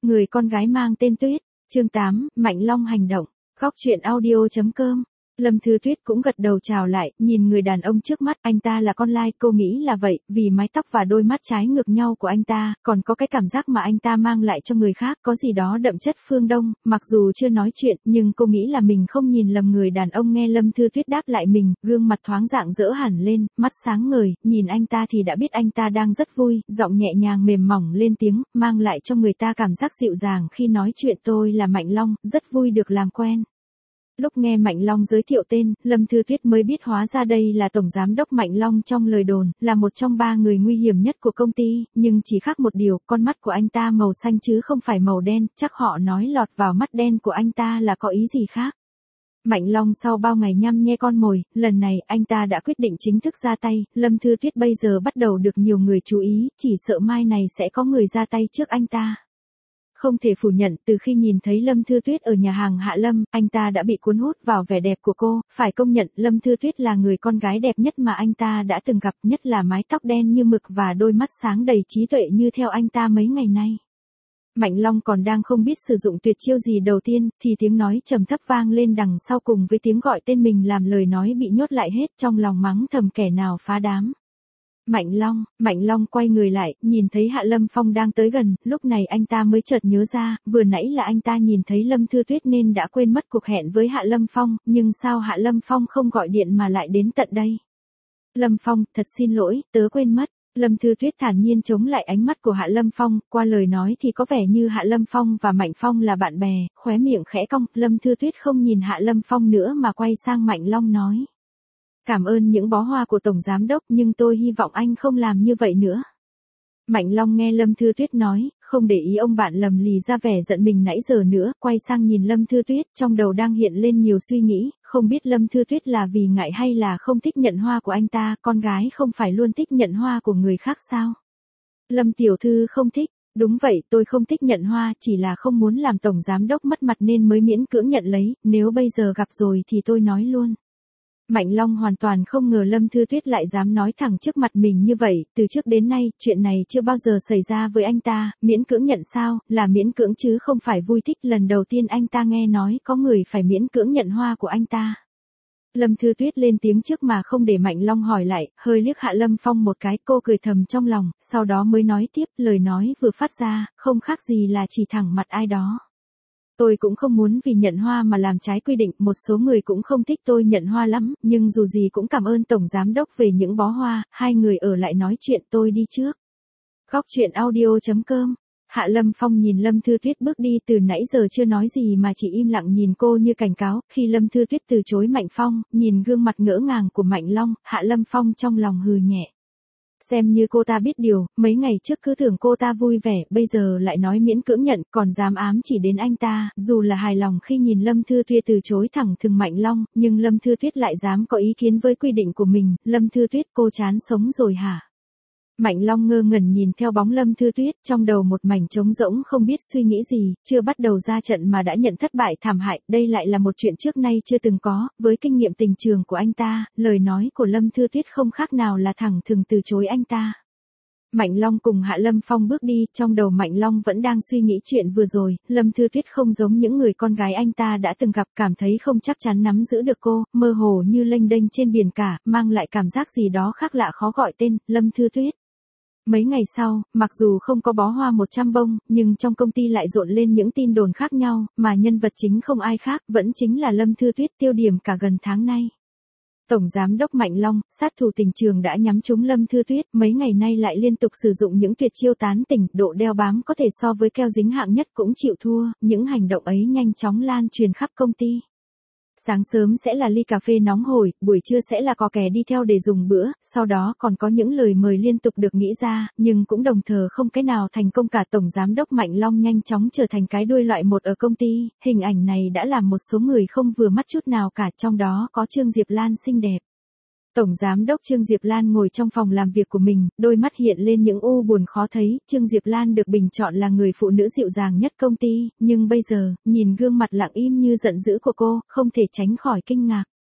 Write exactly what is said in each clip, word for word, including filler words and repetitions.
Người con gái mang tên Tuyết, chương tám, Mạnh Long hành động, góc truyện audio.com. Lâm Thư Tuyết cũng gật đầu chào lại, nhìn người đàn ông trước mắt, anh ta là con lai, cô nghĩ là vậy, vì mái tóc và đôi mắt trái ngược nhau của anh ta, còn có cái cảm giác mà anh ta mang lại cho người khác, có gì đó đậm chất phương Đông, mặc dù chưa nói chuyện, nhưng cô nghĩ là mình không nhìn lầm người đàn ông. Nghe Lâm Thư Tuyết đáp lại mình, gương mặt thoáng rạng rỡ hẳn lên, mắt sáng ngời, nhìn anh ta thì đã biết anh ta đang rất vui, giọng nhẹ nhàng mềm mỏng lên tiếng, mang lại cho người ta cảm giác dịu dàng khi nói chuyện. Tôi là Mạnh Long, rất vui được làm quen. Lúc nghe Mạnh Long giới thiệu tên, Lâm Thư Tuyết mới biết hóa ra đây là Tổng Giám đốc Mạnh Long trong lời đồn, là một trong ba người nguy hiểm nhất của công ty, nhưng chỉ khác một điều, con mắt của anh ta màu xanh chứ không phải màu đen, chắc họ nói lọt vào mắt đen của anh ta là có ý gì khác. Mạnh Long sau bao ngày nhăm nhe con mồi, lần này anh ta đã quyết định chính thức ra tay, Lâm Thư Tuyết bây giờ bắt đầu được nhiều người chú ý, chỉ sợ mai này sẽ có người ra tay trước anh ta. Không thể phủ nhận, từ khi nhìn thấy Lâm Thư Tuyết ở nhà hàng Hạ Lâm, anh ta đã bị cuốn hút vào vẻ đẹp của cô, phải công nhận Lâm Thư Tuyết là người con gái đẹp nhất mà anh ta đã từng gặp, nhất là mái tóc đen như mực và đôi mắt sáng đầy trí tuệ như theo anh ta mấy ngày nay. Mạnh Long còn đang không biết sử dụng tuyệt chiêu gì đầu tiên, thì tiếng nói trầm thấp vang lên đằng sau cùng với tiếng gọi tên mình làm lời nói bị nhốt lại hết, trong lòng mắng thầm kẻ nào phá đám. Mạnh Long, Mạnh Long quay người lại, nhìn thấy Hạ Lâm Phong đang tới gần, lúc này anh ta mới chợt nhớ ra, vừa nãy là anh ta nhìn thấy Lâm Thư Tuyết nên đã quên mất cuộc hẹn với Hạ Lâm Phong, nhưng sao Hạ Lâm Phong không gọi điện mà lại đến tận đây? Lâm Phong, thật xin lỗi, tớ quên mất. Lâm Thư Tuyết thản nhiên chống lại ánh mắt của Hạ Lâm Phong, qua lời nói thì có vẻ như Hạ Lâm Phong và Mạnh Phong là bạn bè, khóe miệng khẽ cong, Lâm Thư Tuyết không nhìn Hạ Lâm Phong nữa mà quay sang Mạnh Long nói. Cảm ơn những bó hoa của Tổng Giám đốc nhưng tôi hy vọng anh không làm như vậy nữa. Mạnh Long nghe Lâm Thư Tuyết nói, không để ý ông bạn lầm lì ra vẻ giận mình nãy giờ nữa, quay sang nhìn Lâm Thư Tuyết, trong đầu đang hiện lên nhiều suy nghĩ, không biết Lâm Thư Tuyết là vì ngại hay là không thích nhận hoa của anh ta, con gái không phải luôn thích nhận hoa của người khác sao? Lâm tiểu thư không thích. Đúng vậy, tôi không thích nhận hoa, chỉ là không muốn làm Tổng Giám đốc mất mặt nên mới miễn cưỡng nhận lấy, nếu bây giờ gặp rồi thì tôi nói luôn. Mạnh Long hoàn toàn không ngờ Lâm Thư Tuyết lại dám nói thẳng trước mặt mình như vậy, từ trước đến nay, chuyện này chưa bao giờ xảy ra với anh ta, miễn cưỡng nhận sao, là miễn cưỡng chứ không phải vui thích, lần đầu tiên anh ta nghe nói có người phải miễn cưỡng nhận hoa của anh ta. Lâm Thư Tuyết lên tiếng trước mà không để Mạnh Long hỏi lại, hơi liếc Hạ Lâm Phong một cái, cô cười thầm trong lòng, sau đó mới nói tiếp, lời nói vừa phát ra, không khác gì là chỉ thẳng mặt ai đó. Tôi cũng không muốn vì nhận hoa mà làm trái quy định, một số người cũng không thích tôi nhận hoa lắm, nhưng dù gì cũng cảm ơn Tổng Giám đốc về những bó hoa, hai người ở lại nói chuyện, tôi đi trước. Góc truyện audio.com. Hạ Lâm Phong nhìn Lâm Thư Tuyết bước đi, từ nãy giờ chưa nói gì mà chỉ im lặng nhìn cô như cảnh cáo, khi Lâm Thư Tuyết từ chối Mạnh Phong, nhìn gương mặt ngỡ ngàng của Mạnh Long, Hạ Lâm Phong trong lòng hừ nhẹ. Xem như cô ta biết điều, mấy ngày trước cứ tưởng cô ta vui vẻ, bây giờ lại nói miễn cưỡng nhận, còn dám ám chỉ đến anh ta, dù là hài lòng khi nhìn Lâm Thư Tuyết từ chối thẳng thừng Mạnh Long, nhưng Lâm Thư Tuyết lại dám có ý kiến với quy định của mình, Lâm Thư Tuyết cô chán sống rồi hả? Mạnh Long ngơ ngẩn nhìn theo bóng Lâm Thư Tuyết, trong đầu một mảnh trống rỗng không biết suy nghĩ gì, chưa bắt đầu ra trận mà đã nhận thất bại thảm hại, đây lại là một chuyện trước nay chưa từng có, với kinh nghiệm tình trường của anh ta, lời nói của Lâm Thư Tuyết không khác nào là thẳng thừng từ chối anh ta. Mạnh Long cùng Hạ Lâm Phong bước đi, trong đầu Mạnh Long vẫn đang suy nghĩ chuyện vừa rồi, Lâm Thư Tuyết không giống những người con gái anh ta đã từng gặp, cảm thấy không chắc chắn nắm giữ được cô, mơ hồ như lênh đênh trên biển cả, mang lại cảm giác gì đó khác lạ khó gọi tên, Lâm Thư Tuyết. Mấy ngày sau, mặc dù không có bó hoa một trăm bông, nhưng trong công ty lại rộn lên những tin đồn khác nhau, mà nhân vật chính không ai khác, vẫn chính là Lâm Thư Tuyết, tiêu điểm cả gần tháng nay. Tổng Giám đốc Mạnh Long, sát thủ tình trường đã nhắm trúng Lâm Thư Tuyết, mấy ngày nay lại liên tục sử dụng những tuyệt chiêu tán tỉnh, độ đeo bám có thể so với keo dính hạng nhất cũng chịu thua, những hành động ấy nhanh chóng lan truyền khắp công ty. Sáng sớm sẽ là ly cà phê nóng hổi, buổi trưa sẽ là cò kè đi theo để dùng bữa, sau đó còn có những lời mời liên tục được nghĩ ra, nhưng cũng đồng thời không cái nào thành công cả. Tổng Giám đốc Mạnh Long nhanh chóng trở thành cái đuôi loại một ở công ty, hình ảnh này đã làm một số người không vừa mắt chút nào cả, trong đó có Trương Diệp Lan xinh đẹp. Tổng Giám đốc Trương Diệp Lan ngồi trong phòng làm việc của mình, đôi mắt hiện lên những u buồn khó thấy, Trương Diệp Lan được bình chọn là người phụ nữ dịu dàng nhất công ty, nhưng bây giờ, nhìn gương mặt lặng im như giận dữ của cô, không thể tránh khỏi kinh ngạc.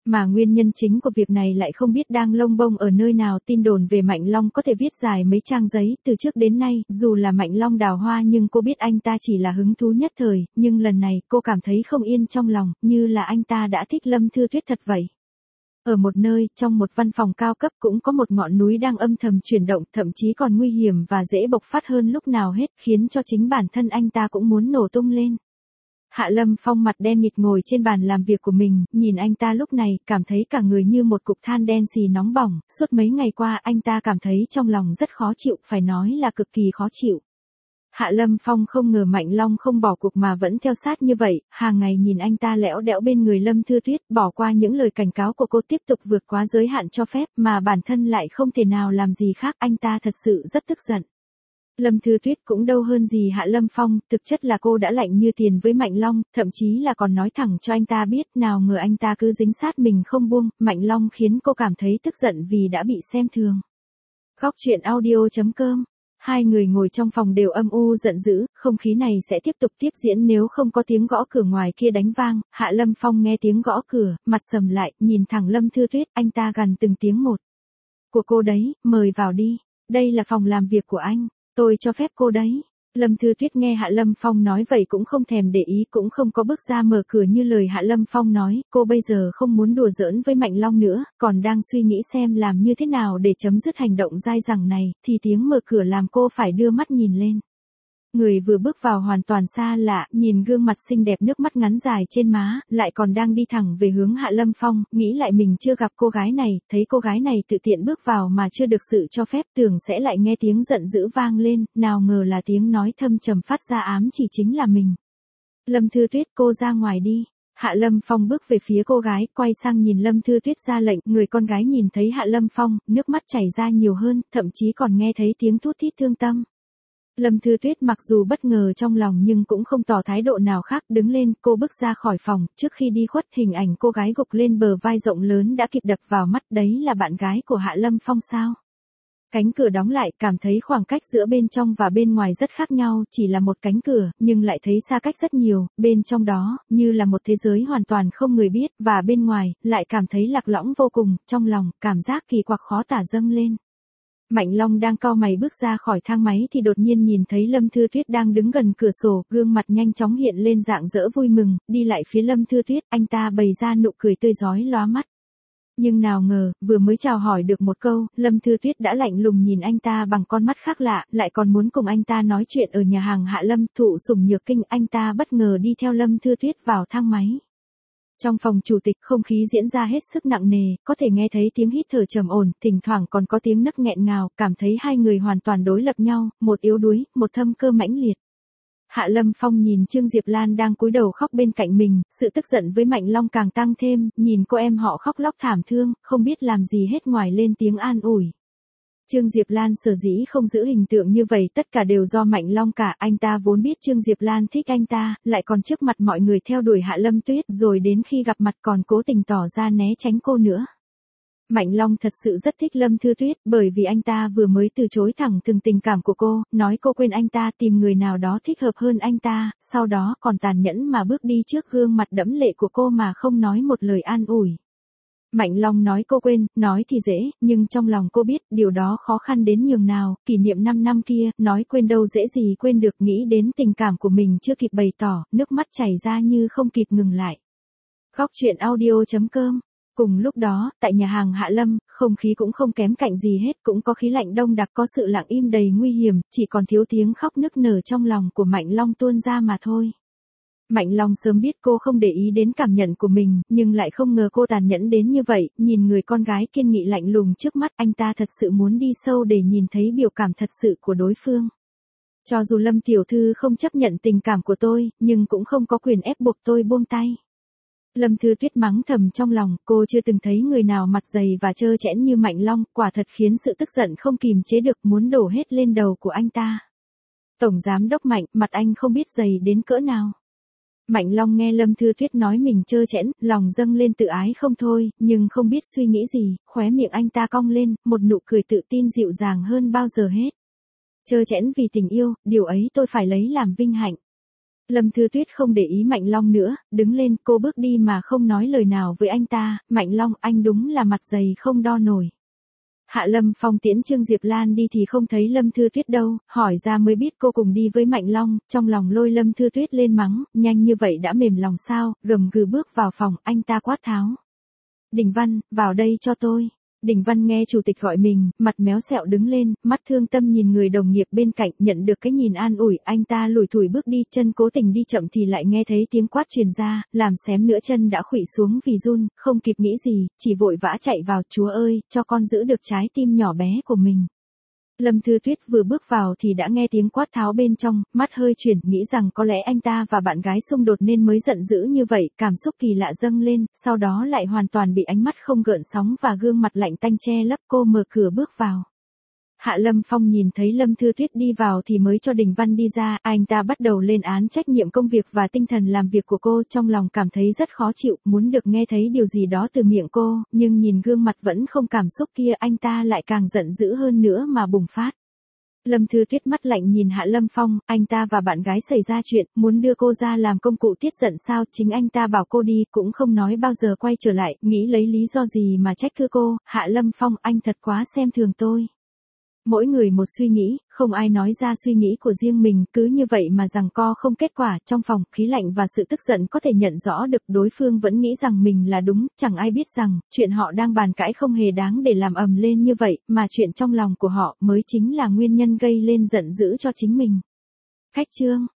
Mà nguyên nhân chính của việc này lại không biết đang lông bông ở nơi nào. Tin đồn về Mạnh Long có thể viết dài mấy trang giấy, từ trước đến nay, dù là Mạnh Long đào hoa nhưng cô biết anh ta chỉ là hứng thú nhất thời, nhưng lần này cô cảm thấy không yên trong lòng, như là anh ta đã thích Lâm Thư Tuyết thật vậy. Ở một nơi, trong một văn phòng cao cấp cũng có một ngọn núi đang âm thầm chuyển động, thậm chí còn nguy hiểm và dễ bộc phát hơn lúc nào hết, khiến cho chính bản thân anh ta cũng muốn nổ tung lên. Hạ Lâm Phong mặt đen nhịt ngồi trên bàn làm việc của mình, nhìn anh ta lúc này, cảm thấy cả người như một cục than đen xì nóng bỏng, suốt mấy ngày qua anh ta cảm thấy trong lòng rất khó chịu, phải nói là cực kỳ khó chịu. Hạ Lâm Phong không ngờ Mạnh Long không bỏ cuộc mà vẫn theo sát như vậy, hàng ngày nhìn anh ta lẽo đẽo bên người Lâm Thư Tuyết, bỏ qua những lời cảnh cáo của cô tiếp tục vượt quá giới hạn cho phép, mà bản thân lại không thể nào làm gì khác, anh ta thật sự rất tức giận. Lâm Thư Tuyết cũng đâu hơn gì Hạ Lâm Phong, thực chất là cô đã lạnh như tiền với Mạnh Long, thậm chí là còn nói thẳng cho anh ta biết, nào ngờ anh ta cứ dính sát mình không buông. Mạnh Long khiến cô cảm thấy tức giận vì đã bị xem thường. Góc truyện audio chấm com. Hai người ngồi trong phòng đều âm u giận dữ, không khí này sẽ tiếp tục tiếp diễn nếu không có tiếng gõ cửa ngoài kia đánh vang. Hạ Lâm Phong nghe tiếng gõ cửa, mặt sầm lại, nhìn thẳng Lâm Thư Tuyết, anh ta gằn từng tiếng một. Của cô đấy, mời vào đi, đây là phòng làm việc của anh. Tôi cho phép cô đấy. Lâm Thư Tuyết nghe Hạ Lâm Phong nói vậy cũng không thèm để ý, cũng không có bước ra mở cửa như lời Hạ Lâm Phong nói, cô bây giờ không muốn đùa giỡn với Mạnh Long nữa, còn đang suy nghĩ xem làm như thế nào để chấm dứt hành động dai dẳng này, thì tiếng mở cửa làm cô phải đưa mắt nhìn lên. Người vừa bước vào hoàn toàn xa lạ, nhìn gương mặt xinh đẹp nước mắt ngắn dài trên má, lại còn đang đi thẳng về hướng Hạ Lâm Phong, nghĩ lại mình chưa gặp cô gái này, thấy cô gái này tự tiện bước vào mà chưa được sự cho phép, tưởng sẽ lại nghe tiếng giận dữ vang lên, nào ngờ là tiếng nói thâm trầm phát ra ám chỉ chính là mình. Lâm Thư Tuyết, cô ra ngoài đi. Hạ Lâm Phong bước về phía cô gái, quay sang nhìn Lâm Thư Tuyết ra lệnh, người con gái nhìn thấy Hạ Lâm Phong, nước mắt chảy ra nhiều hơn, thậm chí còn nghe thấy tiếng thút thít thương tâm. Lâm Thư Tuyết mặc dù bất ngờ trong lòng nhưng cũng không tỏ thái độ nào khác, đứng lên, cô bước ra khỏi phòng, trước khi đi khuất hình ảnh cô gái gục lên bờ vai rộng lớn đã kịp đập vào mắt, đấy là bạn gái của Hạ Lâm Phong sao? Cánh cửa đóng lại, cảm thấy khoảng cách giữa bên trong và bên ngoài rất khác nhau, chỉ là một cánh cửa, nhưng lại thấy xa cách rất nhiều, bên trong đó, như là một thế giới hoàn toàn không người biết, và bên ngoài, lại cảm thấy lạc lõng vô cùng, trong lòng, cảm giác kỳ quặc khó tả dâng lên. Mạnh Long đang cau mày bước ra khỏi thang máy thì đột nhiên nhìn thấy Lâm Thư Tuyết đang đứng gần cửa sổ, gương mặt nhanh chóng hiện lên dạng dỡ vui mừng, đi lại phía Lâm Thư Tuyết, anh ta bày ra nụ cười tươi rói lóa mắt. Nhưng nào ngờ, vừa mới chào hỏi được một câu, Lâm Thư Tuyết đã lạnh lùng nhìn anh ta bằng con mắt khác lạ, lại còn muốn cùng anh ta nói chuyện ở nhà hàng Hạ Lâm, thụ sủng nhược kinh, anh ta bất ngờ đi theo Lâm Thư Tuyết vào thang máy. Trong phòng chủ tịch không khí diễn ra hết sức nặng nề, có thể nghe thấy tiếng hít thở trầm ổn, thỉnh thoảng còn có tiếng nấc nghẹn ngào, cảm thấy hai người hoàn toàn đối lập nhau, một yếu đuối, một thâm cơ mãnh liệt. Hạ Lâm Phong nhìn Trương Diệp Lan đang cúi đầu khóc bên cạnh mình, sự tức giận với Mạnh Long càng tăng thêm, nhìn cô em họ khóc lóc thảm thương, không biết làm gì hết ngoài lên tiếng an ủi. Trương Diệp Lan sở dĩ không giữ hình tượng như vậy tất cả đều do Mạnh Long cả, anh ta vốn biết Trương Diệp Lan thích anh ta, lại còn trước mặt mọi người theo đuổi Hạ Lâm Tuyết, rồi đến khi gặp mặt còn cố tình tỏ ra né tránh cô nữa. Mạnh Long thật sự rất thích Lâm Thư Tuyết, bởi vì anh ta vừa mới từ chối thẳng thừng tình cảm của cô, nói cô quên anh ta tìm người nào đó thích hợp hơn anh ta, sau đó còn tàn nhẫn mà bước đi trước gương mặt đẫm lệ của cô mà không nói một lời an ủi. Mạnh Long nói cô quên, nói thì dễ, nhưng trong lòng cô biết điều đó khó khăn đến nhường nào, kỷ niệm năm năm kia, nói quên đâu dễ gì quên được, nghĩ đến tình cảm của mình chưa kịp bày tỏ, nước mắt chảy ra như không kịp ngừng lại. Góc truyện audio chấm com. Cùng lúc đó, tại nhà hàng Hạ Lâm, không khí cũng không kém cạnh gì hết, cũng có khí lạnh đông đặc, có sự lặng im đầy nguy hiểm, chỉ còn thiếu tiếng khóc nức nở trong lòng của Mạnh Long tuôn ra mà thôi. Mạnh Long sớm biết cô không để ý đến cảm nhận của mình, nhưng lại không ngờ cô tàn nhẫn đến như vậy, nhìn người con gái kiên nghị lạnh lùng trước mắt, anh ta thật sự muốn đi sâu để nhìn thấy biểu cảm thật sự của đối phương. Cho dù Lâm tiểu thư không chấp nhận tình cảm của tôi, nhưng cũng không có quyền ép buộc tôi buông tay. Lâm Thư Tuyết mắng thầm trong lòng, cô chưa từng thấy người nào mặt dày và trơ trẽn như Mạnh Long, quả thật khiến sự tức giận không kìm chế được muốn đổ hết lên đầu của anh ta. Tổng giám đốc Mạnh, mặt anh không biết dày đến cỡ nào. Mạnh Long nghe Lâm Thư Tuyết nói mình trơ trẽn, lòng dâng lên tự ái không thôi, nhưng không biết suy nghĩ gì, khóe miệng anh ta cong lên, một nụ cười tự tin dịu dàng hơn bao giờ hết. Trơ trẽn vì tình yêu, điều ấy tôi phải lấy làm vinh hạnh. Lâm Thư Tuyết không để ý Mạnh Long nữa, đứng lên, cô bước đi mà không nói lời nào với anh ta, Mạnh Long, anh đúng là mặt dày không đo nổi. Hạ Lâm Phong tiễn Trương Diệp Lan đi thì không thấy Lâm Thư Tuyết đâu, hỏi ra mới biết cô cùng đi với Mạnh Long, trong lòng lôi Lâm Thư Tuyết lên mắng, nhanh như vậy đã mềm lòng sao, gầm gừ bước vào phòng, anh ta quát tháo. Đình Văn, vào đây cho tôi. Đình Văn nghe chủ tịch gọi mình, mặt méo sẹo đứng lên, mắt thương tâm nhìn người đồng nghiệp bên cạnh, nhận được cái nhìn an ủi, anh ta lủi thủi bước đi, chân cố tình đi chậm thì lại nghe thấy tiếng quát truyền ra, làm xém nữa chân đã khuỵu xuống vì run, không kịp nghĩ gì, chỉ vội vã chạy vào, Chúa ơi, cho con giữ được trái tim nhỏ bé của mình. Lâm Thư Tuyết vừa bước vào thì đã nghe tiếng quát tháo bên trong, mắt hơi chuyển, nghĩ rằng có lẽ anh ta và bạn gái xung đột nên mới giận dữ như vậy, cảm xúc kỳ lạ dâng lên, sau đó lại hoàn toàn bị ánh mắt không gợn sóng và gương mặt lạnh tanh che lấp, cô mở cửa bước vào. Hạ Lâm Phong nhìn thấy Lâm Thư Tuyết đi vào thì mới cho Đình Văn đi ra, anh ta bắt đầu lên án trách nhiệm công việc và tinh thần làm việc của cô, trong lòng cảm thấy rất khó chịu, muốn được nghe thấy điều gì đó từ miệng cô, nhưng nhìn gương mặt vẫn không cảm xúc kia anh ta lại càng giận dữ hơn nữa mà bùng phát. Lâm Thư Tuyết mắt lạnh nhìn Hạ Lâm Phong, anh ta và bạn gái xảy ra chuyện, muốn đưa cô ra làm công cụ tiết giận sao, chính anh ta bảo cô đi, cũng không nói bao giờ quay trở lại, nghĩ lấy lý do gì mà trách cứ cô, Hạ Lâm Phong, anh thật quá xem thường tôi. Mỗi người một suy nghĩ, không ai nói ra suy nghĩ của riêng mình, cứ như vậy mà giằng co không kết quả, trong phòng, khí lạnh và sự tức giận có thể nhận rõ được, đối phương vẫn nghĩ rằng mình là đúng, chẳng ai biết rằng, chuyện họ đang bàn cãi không hề đáng để làm ầm lên như vậy, mà chuyện trong lòng của họ mới chính là nguyên nhân gây lên giận dữ cho chính mình. Khách trương